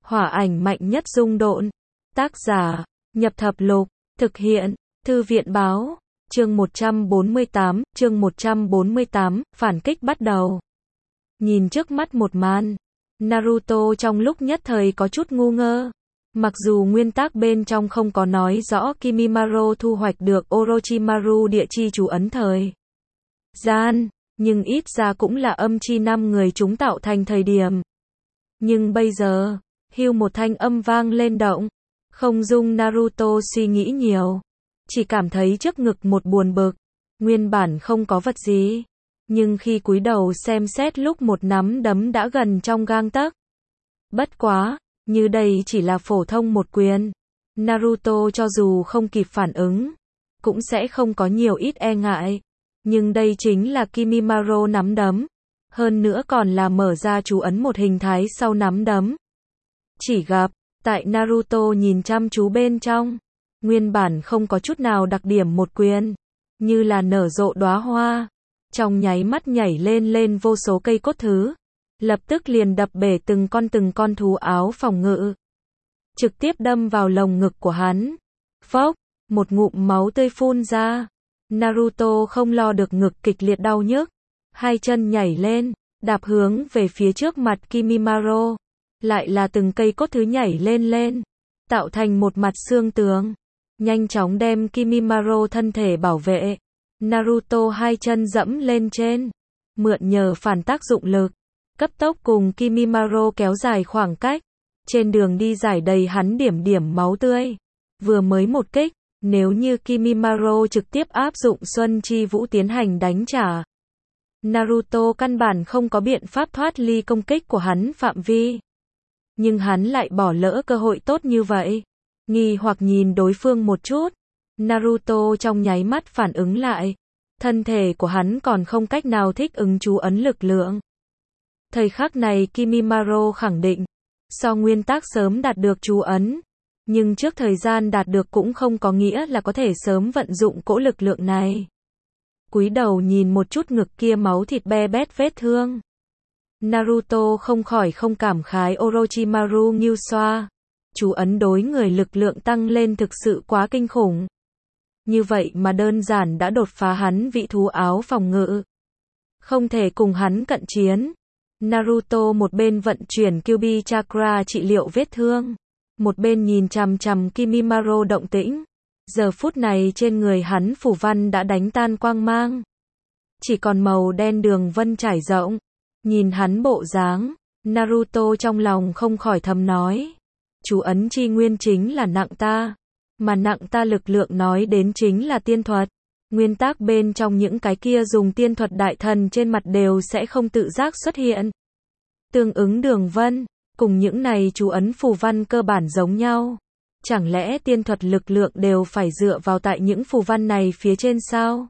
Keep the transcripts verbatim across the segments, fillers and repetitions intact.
Hỏa ảnh mạnh nhất dung độn. Tác giả, Nhập Thập Lục, thực hiện, Thư viện báo, chương một trăm bốn mươi tám, chương một trăm bốn mươi tám, phản kích bắt đầu. Nhìn trước mắt một màn, Naruto trong lúc nhất thời có chút ngu ngơ. Mặc dù nguyên tắc bên trong không có nói rõ Kimimaro thu hoạch được Orochimaru địa chi chú ấn thời gian, nhưng ít ra cũng là âm chi năm người chúng tạo thành thời điểm. Nhưng bây giờ, hưu một thanh âm vang lên động, không dung Naruto suy nghĩ nhiều, chỉ cảm thấy trước ngực một buồn bực, nguyên bản không có vật gì, nhưng khi cúi đầu xem xét lúc một nắm đấm đã gần trong gang tấc. Bất quá, như đây chỉ là phổ thông một quyền, Naruto cho dù không kịp phản ứng, cũng sẽ không có nhiều ít e ngại, nhưng đây chính là Kimimaro nắm đấm, hơn nữa còn là mở ra chú ấn một hình thái sau nắm đấm. Chỉ gặp, tại Naruto nhìn chăm chú bên trong, nguyên bản không có chút nào đặc điểm một quyền, như là nở rộ đóa hoa, trong nháy mắt nhảy lên lên vô số cây cốt thứ, lập tức liền đập bể từng con từng con thú áo phòng ngự, trực tiếp đâm vào lồng ngực của hắn. Phốc, một ngụm máu tươi phun ra. Naruto không lo được ngực kịch liệt đau nhức, hai chân nhảy lên, đạp hướng về phía trước mặt Kimimaro, lại là từng cây cốt thứ nhảy lên lên, tạo thành một mặt xương tường, nhanh chóng đem Kimimaro thân thể bảo vệ. Naruto hai chân dẫm lên trên, mượn nhờ phản tác dụng lực, cấp tốc cùng Kimimaro kéo dài khoảng cách, trên đường đi giải đầy hắn điểm điểm máu tươi. Vừa mới một kích, nếu như Kimimaro trực tiếp áp dụng Xuân Chi Vũ tiến hành đánh trả, Naruto căn bản không có biện pháp thoát ly công kích của hắn phạm vi. Nhưng hắn lại bỏ lỡ cơ hội tốt như vậy. Nghi hoặc nhìn đối phương một chút, Naruto trong nháy mắt phản ứng lại, thân thể của hắn còn không cách nào thích ứng chú ấn lực lượng. Thời khắc này Kimimaro khẳng định, so nguyên tắc sớm đạt được chú ấn, nhưng trước thời gian đạt được cũng không có nghĩa là có thể sớm vận dụng cỗ lực lượng này. Cúi đầu nhìn một chút ngực kia máu thịt be bét vết thương, Naruto không khỏi không cảm khái Orochimaru nghiêu xoa, chú ấn đối người lực lượng tăng lên thực sự quá kinh khủng. Như vậy mà đơn giản đã đột phá hắn vị thú áo phòng ngự. Không thể cùng hắn cận chiến. Naruto một bên vận chuyển Kyuubi Chakra trị liệu vết thương, một bên nhìn chằm chằm Kimimaro động tĩnh. Giờ phút này trên người hắn phủ văn đã đánh tan quang mang, chỉ còn màu đen đường vân trải rộng. Nhìn hắn bộ dáng, Naruto trong lòng không khỏi thầm nói, chú ấn chi nguyên chính là nặng ta, mà nặng ta lực lượng nói đến chính là tiên thuật. Nguyên tắc bên trong những cái kia dùng tiên thuật đại thần trên mặt đều sẽ không tự giác xuất hiện. Tương ứng đường vân, cùng những này chú ấn phù văn cơ bản giống nhau. Chẳng lẽ tiên thuật lực lượng đều phải dựa vào tại những phù văn này phía trên sao?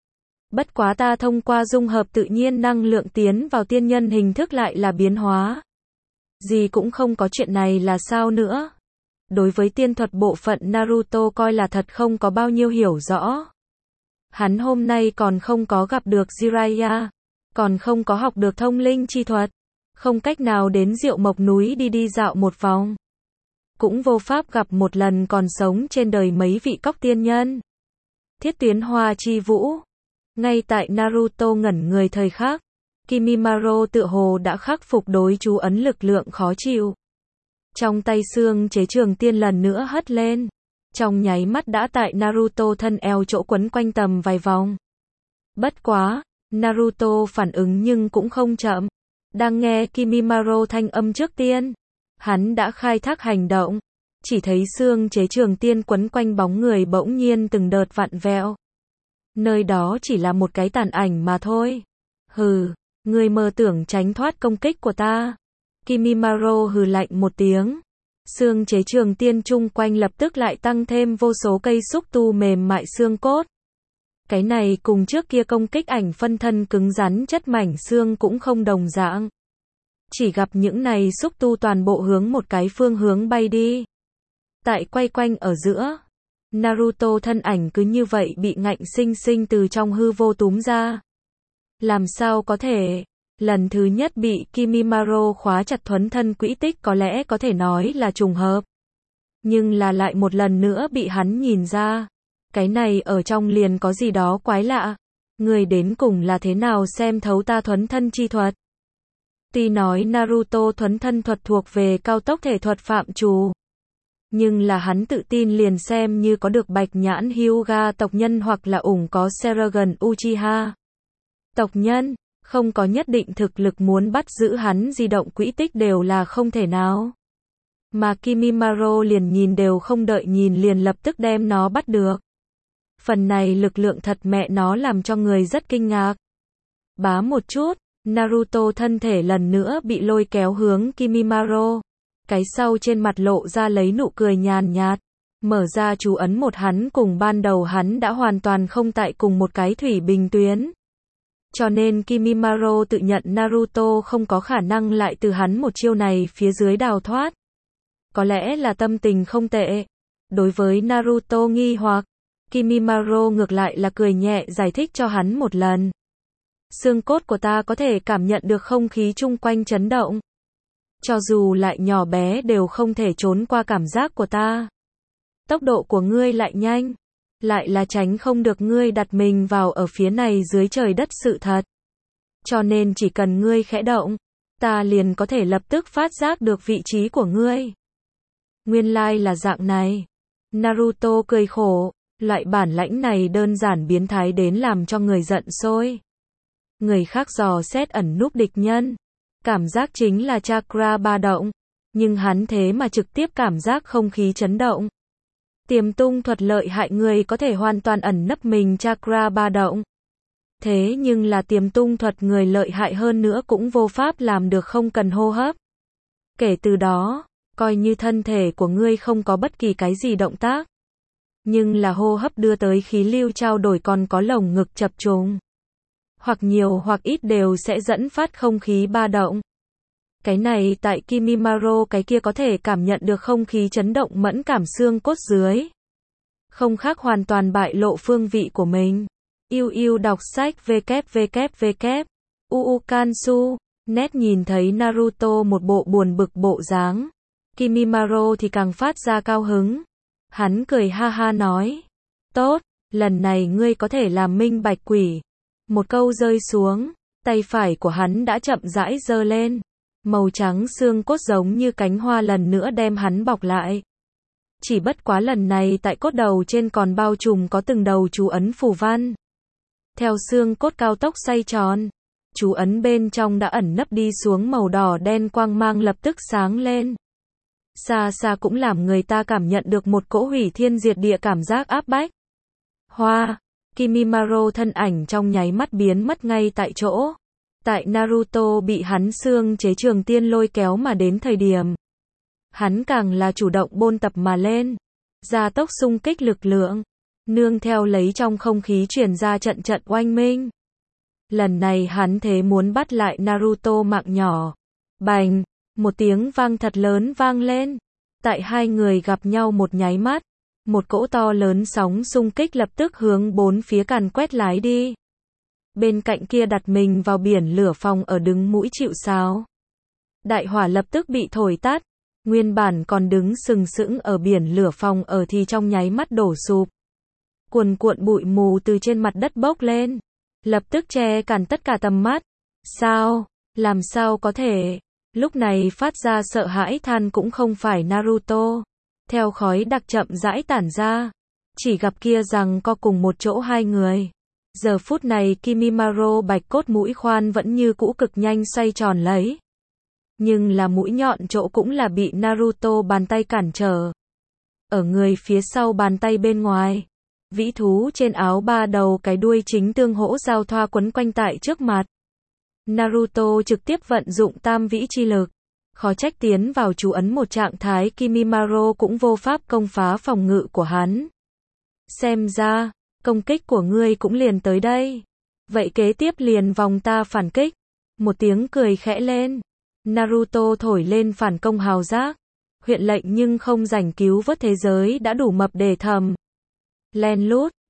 Bất quá ta thông qua dung hợp tự nhiên năng lượng tiến vào tiên nhân hình thức lại là biến hóa. Gì cũng không có chuyện này là sao nữa? Đối với tiên thuật bộ phận Naruto coi là thật không có bao nhiêu hiểu rõ. Hắn hôm nay còn không có gặp được Jiraiya, còn không có học được thông linh chi thuật, không cách nào đến Diệu Mộc núi đi đi dạo một vòng. Cũng vô pháp gặp một lần còn sống trên đời mấy vị cóc tiên nhân. Thiết tuyến hoa chi vũ. Ngay tại Naruto ngẩn người thời khắc, Kimimaro tựa hồ đã khắc phục đối chú ấn lực lượng khó chịu. Trong tay xương chế trường tiên lần nữa hất lên, trong nháy mắt đã tại Naruto thân eo chỗ quấn quanh tầm vài vòng. Bất quá, Naruto phản ứng nhưng cũng không chậm. Đang nghe Kimimaro thanh âm trước tiên, hắn đã khai thác hành động, chỉ thấy xương chế trường tiên quấn quanh bóng người bỗng nhiên từng đợt vặn vẹo. Nơi đó chỉ là một cái tàn ảnh mà thôi. Hừ, ngươi mơ tưởng tránh thoát công kích của ta. Kimimaro hừ lạnh một tiếng. Xương chế trường tiên chung quanh lập tức lại tăng thêm vô số cây xúc tu mềm mại xương cốt. Cái này cùng trước kia công kích ảnh phân thân cứng rắn chất mảnh xương cũng không đồng dạng. Chỉ gặp những này xúc tu toàn bộ hướng một cái phương hướng bay đi. Tại quay quanh ở giữa, Naruto thân ảnh cứ như vậy bị ngạnh sinh sinh từ trong hư vô túm ra. Làm sao có thể? Lần thứ nhất bị Kimimaro khóa chặt thuấn thân quỹ tích có lẽ có thể nói là trùng hợp. Nhưng là lại một lần nữa bị hắn nhìn ra. Cái này ở trong liền có gì đó quái lạ. Người đến cùng là thế nào xem thấu ta thuấn thân chi thuật. Tuy nói Naruto thuấn thân thuật thuộc về cao tốc thể thuật phạm trù. Nhưng là hắn tự tin liền xem như có được bạch nhãn Hyuga tộc nhân hoặc là ủng có Sharingan Uchiha tộc nhân. Không có nhất định thực lực muốn bắt giữ hắn di động quỹ tích đều là không thể nào. Mà Kimimaro liền nhìn đều không đợi nhìn liền lập tức đem nó bắt được. Phần này lực lượng thật mẹ nó làm cho người rất kinh ngạc. Bá một chút, Naruto thân thể lần nữa bị lôi kéo hướng Kimimaro. Cái sau trên mặt lộ ra lấy nụ cười nhàn nhạt. Mở ra chú ấn một hắn cùng ban đầu hắn đã hoàn toàn không tại cùng một cái thủy bình tuyến. Cho nên Kimimaro tự nhận Naruto không có khả năng lại từ hắn một chiêu này phía dưới đào thoát. Có lẽ là tâm tình không tệ. Đối với Naruto nghi hoặc, Kimimaro ngược lại là cười nhẹ giải thích cho hắn một lần. Xương cốt của ta có thể cảm nhận được không khí chung quanh chấn động. Cho dù lại nhỏ bé đều không thể trốn qua cảm giác của ta. Tốc độ của ngươi lại nhanh. Lại là tránh không được ngươi đặt mình vào ở phía này dưới trời đất sự thật. Cho nên chỉ cần ngươi khẽ động, ta liền có thể lập tức phát giác được vị trí của ngươi. Nguyên lai là dạng này. Naruto cười khổ, loại bản lãnh này đơn giản biến thái đến làm cho người giận sôi. Người khác dò xét ẩn núp địch nhân, cảm giác chính là chakra ba động, nhưng hắn thế mà trực tiếp cảm giác không khí chấn động. Tiềm tung thuật lợi hại người có thể hoàn toàn ẩn nấp mình chakra ba động. Thế nhưng là tiềm tung thuật người lợi hại hơn nữa cũng vô pháp làm được không cần hô hấp. Kể từ đó, coi như thân thể của ngươi không có bất kỳ cái gì động tác. Nhưng là hô hấp đưa tới khí lưu trao đổi còn có lồng ngực chập trùng. Hoặc nhiều hoặc ít đều sẽ dẫn phát không khí ba động. Cái này tại Kimimaro cái kia có thể cảm nhận được không khí chấn động mẫn cảm xương cốt dưới. Không khác hoàn toàn bại lộ phương vị của mình. Yêu yêu đọc sách www. Uu Kansu. Nét nhìn thấy Naruto một bộ buồn bực bộ dáng. Kimimaro thì càng phát ra cao hứng. Hắn cười ha ha nói. Tốt, lần này ngươi có thể làm minh bạch quỷ. Một câu rơi xuống, tay phải của hắn đã chậm rãi giơ lên. Màu trắng xương cốt giống như cánh hoa lần nữa đem hắn bọc lại. Chỉ bất quá lần này tại cốt đầu trên còn bao trùm có từng đầu chú ấn phù văn. Theo xương cốt cao tốc xoay tròn, chú ấn bên trong đã ẩn nấp đi xuống màu đỏ đen quang mang lập tức sáng lên. Xa xa cũng làm người ta cảm nhận được một cỗ hủy thiên diệt địa cảm giác áp bách. Hoa, Kimimaro thân ảnh trong nháy mắt biến mất ngay tại chỗ. Tại Naruto bị hắn xương chế trường tiên lôi kéo mà đến thời điểm. Hắn càng là chủ động bôn tập mà lên. Gia tốc xung kích lực lượng. Nương theo lấy trong không khí truyền ra trận trận oanh minh. Lần này hắn thế muốn bắt lại Naruto mạng nhỏ. Bành, một tiếng vang thật lớn vang lên. Tại hai người gặp nhau một nháy mắt. Một cỗ to lớn sóng xung kích lập tức hướng bốn phía càn quét lái đi. Bên cạnh kia đặt mình vào biển lửa phòng ở đứng mũi chịu sào. Đại hỏa lập tức bị thổi tắt. Nguyên bản còn đứng sừng sững ở biển lửa phòng ở thì trong nháy mắt đổ sụp. Cuồn cuộn bụi mù từ trên mặt đất bốc lên. Lập tức che cản tất cả tầm mắt. Sao? Làm sao có thể? Lúc này phát ra sợ hãi than cũng không phải Naruto. Theo khói đặc chậm rãi tản ra. Chỉ gặp kia rằng co cùng một chỗ hai người. Giờ phút này Kimimaro bạch cốt mũi khoan vẫn như cũ cực nhanh xoay tròn lấy. Nhưng là mũi nhọn chỗ cũng là bị Naruto bàn tay cản trở. Ở người phía sau bàn tay bên ngoài. Vĩ thú trên áo ba đầu cái đuôi chính tương hỗ giao thoa quấn quanh tại trước mặt. Naruto trực tiếp vận dụng tam vĩ chi lực. Khó trách tiến vào chú ấn một trạng thái Kimimaro cũng vô pháp công phá phòng ngự của hắn. Xem ra, công kích của ngươi cũng liền tới đây. Vậy kế tiếp liền vòng ta phản kích. Một tiếng cười khẽ lên. Naruto thổi lên phản công hào giác. Huyện lệnh nhưng không rảnh cứu vớt thế giới đã đủ mập để thầm. Len lút,